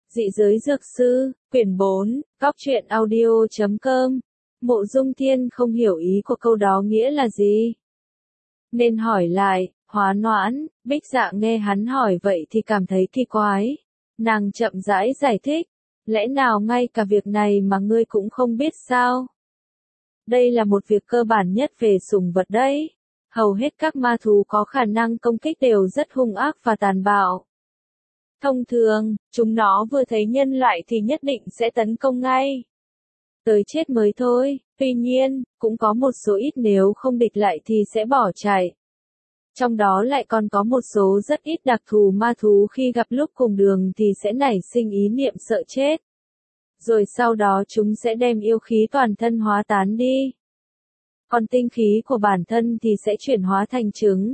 Dị giới dược sư, quyển 4, góc truyện audio.com. Mộ Dung Thiên không hiểu ý của câu đó nghĩa là gì. Nên hỏi lại, Hóa Noãn. Bích Dạ nghe hắn hỏi vậy thì cảm thấy kỳ quái. Nàng chậm rãi giải thích, lẽ nào ngay cả việc này mà ngươi cũng không biết sao? Đây là một việc cơ bản nhất về sủng vật đấy. Hầu hết các ma thú có khả năng công kích đều rất hung ác và tàn bạo. Thông thường, chúng nó vừa thấy nhân loại thì nhất định sẽ tấn công ngay. Tới chết mới thôi, tuy nhiên, cũng có một số ít nếu không địch lại thì sẽ bỏ chạy. Trong đó lại còn có một số rất ít đặc thù ma thú khi gặp lúc cùng đường thì sẽ nảy sinh ý niệm sợ chết. Rồi sau đó chúng sẽ đem yêu khí toàn thân hóa tán đi. Còn tinh khí của bản thân thì sẽ chuyển hóa thành trứng.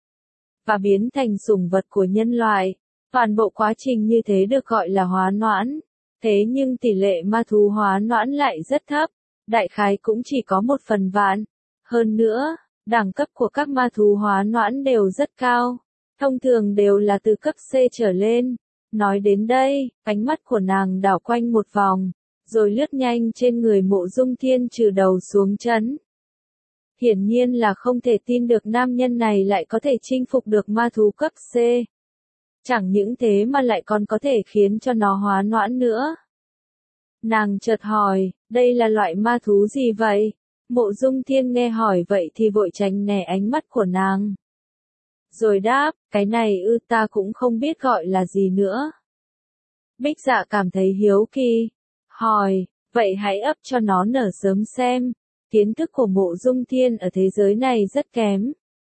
Và biến thành sủng vật của nhân loại. Toàn bộ quá trình như thế được gọi là hóa noãn. Thế nhưng tỷ lệ ma thú hóa noãn lại rất thấp. Đại khái cũng chỉ có 1/1000. Hơn nữa, đẳng cấp của các ma thú hóa noãn đều rất cao. Thông thường đều là từ cấp C trở lên. Nói đến đây, ánh mắt của nàng đảo quanh một vòng, rồi lướt nhanh trên người Mộ Dung Thiên từ đầu xuống chân. Hiển nhiên là không thể tin được nam nhân này lại có thể chinh phục được ma thú cấp C. Chẳng những thế mà lại còn có thể khiến cho nó hóa noãn nữa. Nàng chợt hỏi, đây là loại ma thú gì vậy? Mộ Dung Thiên nghe hỏi vậy thì vội tránh né ánh mắt của nàng. Rồi đáp, cái này ta cũng không biết gọi là gì nữa. Bích Dạ cảm thấy hiếu kỳ. Hỏi, vậy hãy ấp cho nó nở sớm xem. Kiến thức của Mộ Dung Thiên ở thế giới này rất kém.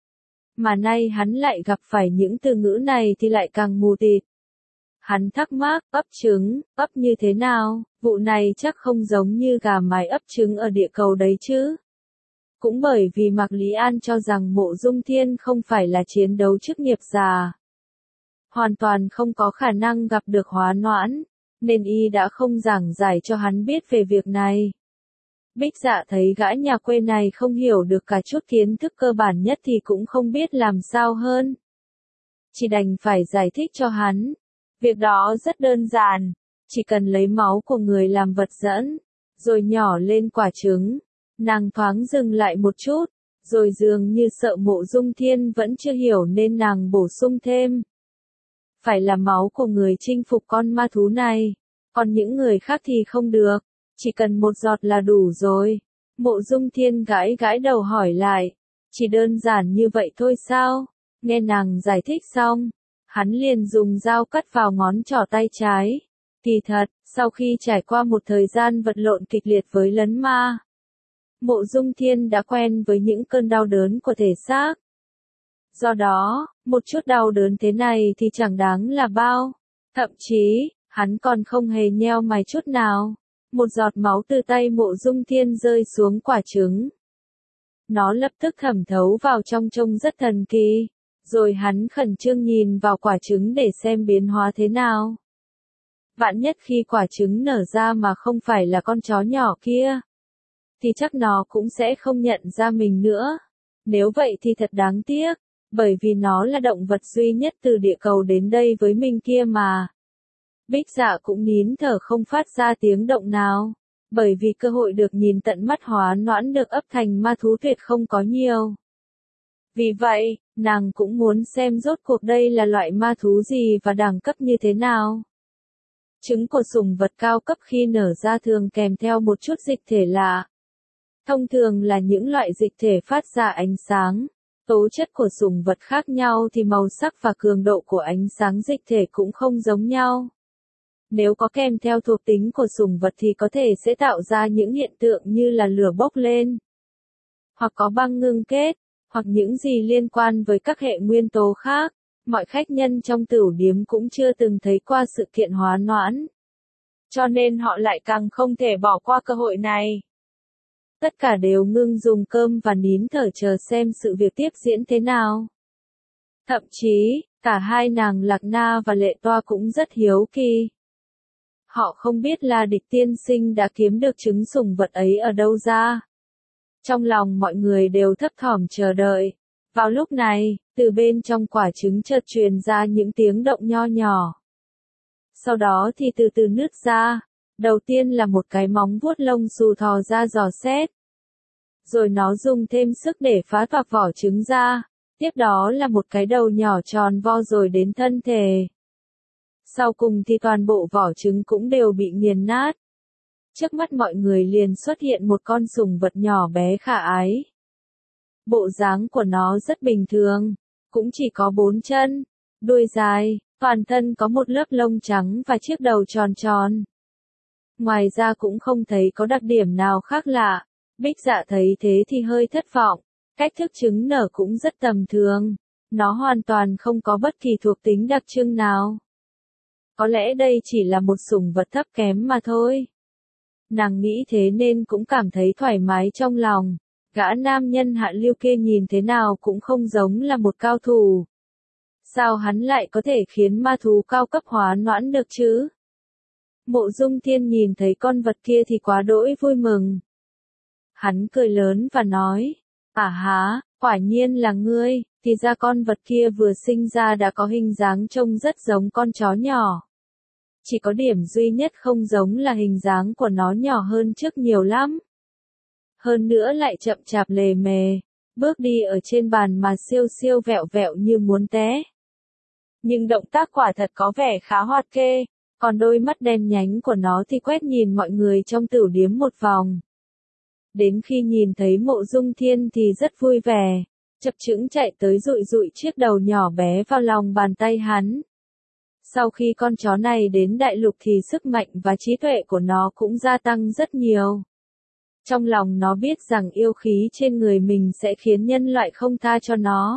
Mà nay hắn lại gặp phải những từ ngữ này thì lại càng mù tịt. Hắn thắc mắc, ấp trứng, ấp như thế nào, vụ này chắc không giống như gà mái ấp trứng ở địa cầu đấy chứ. Cũng bởi vì Mạc Lý An cho rằng Mộ Dung Thiên không phải là chiến đấu chức nghiệp già. Hoàn toàn không có khả năng gặp được hóa noãn, nên y đã không giảng giải cho hắn biết về việc này. Bích Dạ thấy gã nhà quê này không hiểu được cả chút kiến thức cơ bản nhất thì cũng không biết làm sao hơn. Chỉ đành phải giải thích cho hắn. Việc đó rất đơn giản, chỉ cần lấy máu của người làm vật dẫn, rồi nhỏ lên quả trứng. Nàng thoáng dừng lại một chút, rồi dường như sợ Mộ Dung Thiên vẫn chưa hiểu nên nàng bổ sung thêm. Phải là máu của người chinh phục con ma thú này, còn những người khác thì không được, chỉ cần một giọt là đủ rồi. Mộ Dung Thiên gãi gãi đầu hỏi lại, chỉ đơn giản như vậy thôi sao? Nghe nàng giải thích xong, hắn liền dùng dao cắt vào ngón trỏ tay trái. Kỳ thật, sau khi trải qua một thời gian vật lộn kịch liệt với lấn ma, Mộ Dung Thiên đã quen với những cơn đau đớn của thể xác. Do đó, một chút đau đớn thế này thì chẳng đáng là bao. Thậm chí, hắn còn không hề nheo mày chút nào. Một giọt máu từ tay Mộ Dung Thiên rơi xuống quả trứng. Nó lập tức thẩm thấu vào trong trông rất thần kỳ. Rồi hắn khẩn trương nhìn vào quả trứng để xem biến hóa thế nào. Vạn nhất khi quả trứng nở ra mà không phải là con chó nhỏ kia, thì chắc nó cũng sẽ không nhận ra mình nữa. Nếu vậy thì thật đáng tiếc, bởi vì nó là động vật duy nhất từ địa cầu đến đây với mình kia mà. Bích Dạ cũng nín thở không phát ra tiếng động nào, bởi vì cơ hội được nhìn tận mắt hóa noãn được ấp thành ma thú tuyệt không có nhiều. Vì vậy, nàng cũng muốn xem rốt cuộc đây là loại ma thú gì và đẳng cấp như thế nào. Trứng của sủng vật cao cấp khi nở ra thường kèm theo một chút dịch thể lạ. Thông thường là những loại dịch thể phát ra ánh sáng. Tố chất của sủng vật khác nhau thì màu sắc và cường độ của ánh sáng dịch thể cũng không giống nhau. Nếu có kèm theo thuộc tính của sủng vật thì có thể sẽ tạo ra những hiện tượng như là lửa bốc lên, hoặc có băng ngưng kết, hoặc những gì liên quan với các hệ nguyên tố khác. Mọi khách nhân trong tửu điếm cũng chưa từng thấy qua sự kiện hóa noãn, cho nên họ lại càng không thể bỏ qua cơ hội này. Tất cả đều ngưng dùng cơm và nín thở chờ xem sự việc tiếp diễn thế nào. Thậm chí, cả hai nàng Lạc Na và Lệ Toa cũng rất hiếu kỳ. Họ không biết là Địch tiên sinh đã kiếm được trứng sủng vật ấy ở đâu ra. Trong lòng mọi người đều thấp thỏm chờ đợi. Vào lúc này, từ bên trong quả trứng chợt truyền ra những tiếng động nho nhỏ. sau đó thì từ từ nứt ra. Đầu tiên là một cái móng vuốt lông xù thò ra dò xét. Rồi nó dùng thêm sức để phá toạc vỏ trứng ra. Tiếp đó là một cái đầu nhỏ tròn vo rồi đến thân thể. Sau cùng thì toàn bộ vỏ trứng cũng đều bị nghiền nát. Trước mắt mọi người liền xuất hiện một con sùng vật nhỏ bé khả ái. Bộ dáng của nó rất bình thường, cũng chỉ có 4 chân, đuôi dài, toàn thân có một lớp lông trắng và chiếc đầu tròn tròn. Ngoài ra cũng không thấy có đặc điểm nào khác lạ. Bích Dạ thấy thế thì hơi thất vọng, cách thức trứng nở cũng rất tầm thường, nó hoàn toàn không có bất kỳ thuộc tính đặc trưng nào. Có lẽ đây chỉ là một sủng vật thấp kém mà thôi. Nàng nghĩ thế nên cũng cảm thấy thoải mái trong lòng. Gã nam nhân hạ lưu kia nhìn thế nào cũng không giống là một cao thủ. Sao hắn lại có thể khiến ma thú cao cấp hóa noãn được chứ? Mộ Dung Thiên nhìn thấy con vật kia thì quá đỗi vui mừng. Hắn cười lớn và nói, à há, quả nhiên là ngươi, thì ra con vật kia vừa sinh ra đã có hình dáng trông rất giống con chó nhỏ. Chỉ có điểm duy nhất không giống là hình dáng của nó nhỏ hơn trước nhiều lắm. Hơn nữa lại chậm chạp lề mề, bước đi ở trên bàn mà siêu siêu vẹo vẹo như muốn té. Nhưng động tác quả thật có vẻ khá hoạt kê, còn đôi mắt đen nhánh của nó thì quét nhìn mọi người trong tửu điếm một vòng. Đến khi nhìn thấy Mộ Dung Thiên thì rất vui vẻ, chập chững chạy tới dụi dụi chiếc đầu nhỏ bé vào lòng bàn tay hắn. Sau khi con chó này đến đại lục thì sức mạnh và trí tuệ của nó cũng gia tăng rất nhiều. Trong lòng nó biết rằng yêu khí trên người mình sẽ khiến nhân loại không tha cho nó.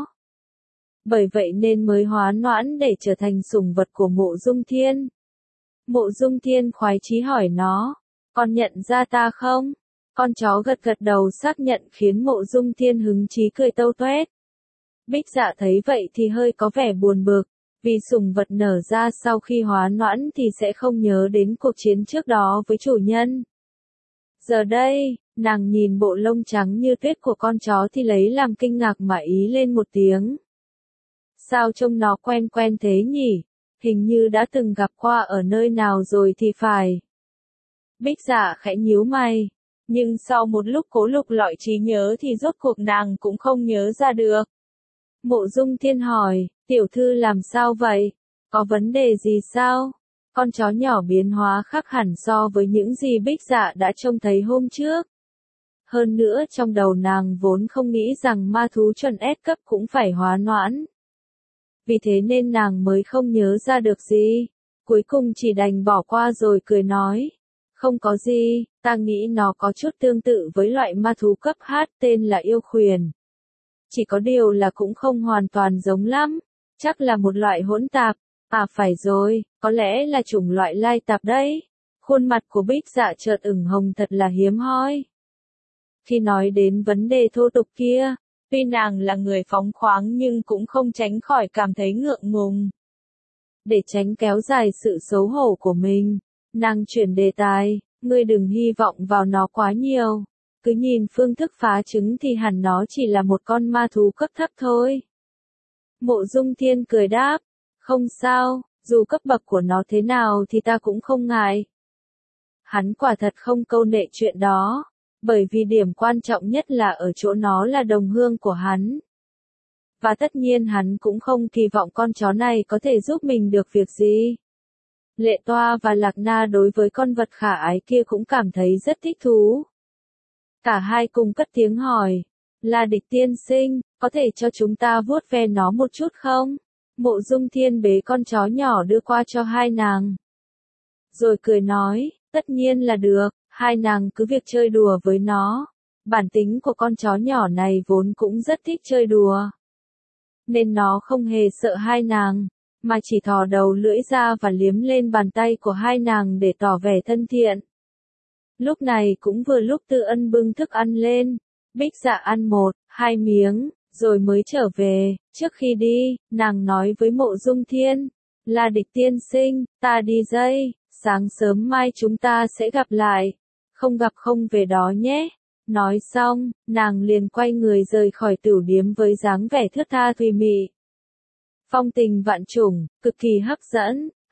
Bởi vậy nên mới hóa noãn để trở thành sủng vật của Mộ Dung Thiên. Mộ Dung Thiên khoái chí hỏi nó, con nhận ra ta không? Con chó gật gật đầu xác nhận khiến Mộ Dung Thiên hứng chí cười tâu toét. Bích Dạ thấy vậy thì hơi có vẻ buồn bực, vì sủng vật nở ra sau khi hóa noãn thì sẽ không nhớ đến cuộc chiến trước đó với chủ nhân. Giờ đây, nàng nhìn bộ lông trắng như tuyết của con chó thì lấy làm kinh ngạc mà ý lên một tiếng. Sao trông nó quen quen thế nhỉ? Hình như đã từng gặp qua ở nơi nào rồi thì phải. Bích Dạ khẽ nhíu mày, nhưng sau một lúc cố lục lọi trí nhớ thì rốt cuộc nàng cũng không nhớ ra được. Mộ Dung Thiên hỏi, tiểu thư làm sao vậy? Có vấn đề gì sao? Con chó nhỏ biến hóa khác hẳn so với những gì Bích Dạ đã trông thấy hôm trước. Hơn nữa trong đầu nàng vốn không nghĩ rằng ma thú chuẩn S cấp cũng phải hóa noãn. Vì thế nên nàng mới không nhớ ra được gì. Cuối cùng chỉ đành bỏ qua rồi cười nói. Không có gì, ta nghĩ nó có chút tương tự với loại ma thú cấp H tên là yêu khuyển. Chỉ có điều là cũng không hoàn toàn giống lắm. Chắc là một loại hỗn tạp. À phải rồi, có lẽ là chủng loại lai tạp đấy. Khuôn mặt của Bích Dạ chợt ửng hồng thật là hiếm hoi. Khi nói đến vấn đề thô tục kia, tuy nàng là người phóng khoáng nhưng cũng không tránh khỏi cảm thấy ngượng ngùng. Để tránh kéo dài sự xấu hổ của mình, nàng chuyển đề tài, ngươi đừng hy vọng vào nó quá nhiều. Cứ nhìn phương thức phá trứng thì hẳn nó chỉ là một con ma thú cấp thấp thôi. Mộ Dung Thiên cười đáp, không sao, dù cấp bậc của nó thế nào thì ta cũng không ngại. Hắn quả thật không câu nệ chuyện đó, bởi vì điểm quan trọng nhất là ở chỗ nó là đồng hương của hắn. Và tất nhiên hắn cũng không kỳ vọng con chó này có thể giúp mình được việc gì. Lệ Toa và Lạc Na đối với con vật khả ái kia cũng cảm thấy rất thích thú. Cả hai cùng cất tiếng hỏi, là Địch tiên sinh, có thể cho chúng ta vuốt ve nó một chút không? Mộ Dung Thiên bế con chó nhỏ đưa qua cho hai nàng. Rồi cười nói, tất nhiên là được, hai nàng cứ việc chơi đùa với nó. Bản tính của con chó nhỏ này vốn cũng rất thích chơi đùa. Nên nó không hề sợ hai nàng, mà chỉ thò đầu lưỡi ra và liếm lên bàn tay của hai nàng để tỏ vẻ thân thiện. Lúc này cũng vừa lúc Tư Ân bưng thức ăn lên, Bích Dạ ăn 1-2 miếng, rồi mới trở về. Trước khi đi, nàng nói với Mộ Dung Thiên, là Địch tiên sinh, ta đi đây, sáng sớm mai chúng ta sẽ gặp lại, không gặp không về đó nhé. Nói xong, nàng liền quay người rời khỏi tửu điếm với dáng vẻ thướt tha thùy mị. Phong tình vạn trùng, cực kỳ hấp dẫn,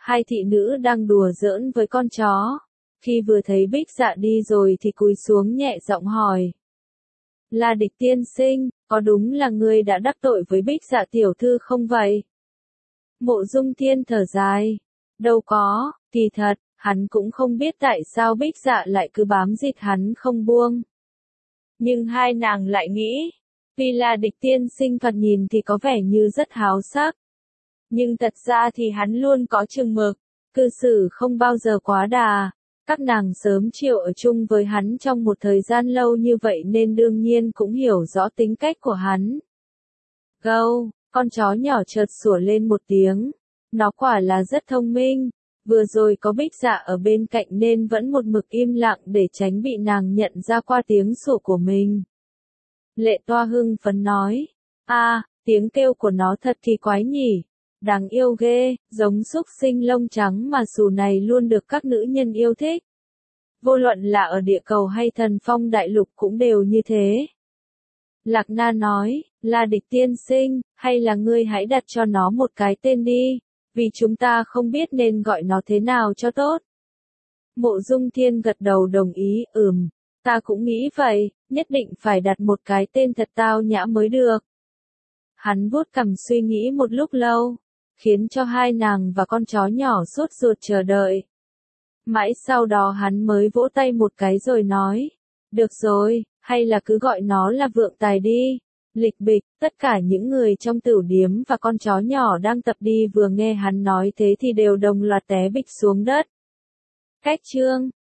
Hai thị nữ đang đùa giỡn với con chó. Khi vừa thấy Bích Dạ đi rồi thì cúi xuống nhẹ giọng hỏi. La Địch tiên sinh, có đúng là ngươi đã đắc tội với Bích Dạ tiểu thư không vậy? Mộ Dung Thiên thở dài. Đâu có, kỳ thật, hắn cũng không biết tại sao Bích Dạ lại cứ bám giết hắn không buông. Nhưng hai nàng lại nghĩ, vì là Địch tiên sinh thoạt nhìn thì có vẻ như rất háo sắc. Nhưng thật ra thì hắn luôn có chừng mực, cư xử không bao giờ quá đà. Các nàng sớm chiều ở chung với hắn trong một thời gian lâu như vậy nên đương nhiên cũng hiểu rõ tính cách của hắn. Gâu, con chó nhỏ chợt sủa lên một tiếng. Nó quả là rất thông minh. Vừa rồi có Bích Dạ ở bên cạnh nên vẫn một mực im lặng để tránh bị nàng nhận ra qua tiếng sủa của mình. Lệ Toa hưng phấn nói. Tiếng kêu của nó thật kỳ quái nhỉ. Đáng yêu ghê, giống súc sinh lông trắng mà xù này luôn được các nữ nhân yêu thích. Vô luận là ở địa cầu hay Thần Phong đại lục cũng đều như thế. Lạc Na nói, là Địch tiên sinh, hay là ngươi hãy đặt cho nó một cái tên đi, vì chúng ta không biết nên gọi nó thế nào cho tốt. Mộ Dung Thiên gật đầu đồng ý, ta cũng nghĩ vậy, nhất định phải đặt một cái tên thật tao nhã mới được. Hắn vuốt cằm suy nghĩ một lúc lâu, khiến cho hai nàng và con chó nhỏ sốt ruột chờ đợi. Mãi sau đó hắn mới vỗ tay một cái rồi nói, được rồi, hay là cứ gọi nó là Vượng Tài đi. Lịch bịch, tất cả những người trong tửu điếm và con chó nhỏ đang tập đi vừa nghe hắn nói thế thì đều đồng loạt té bịch xuống đất. Cách chương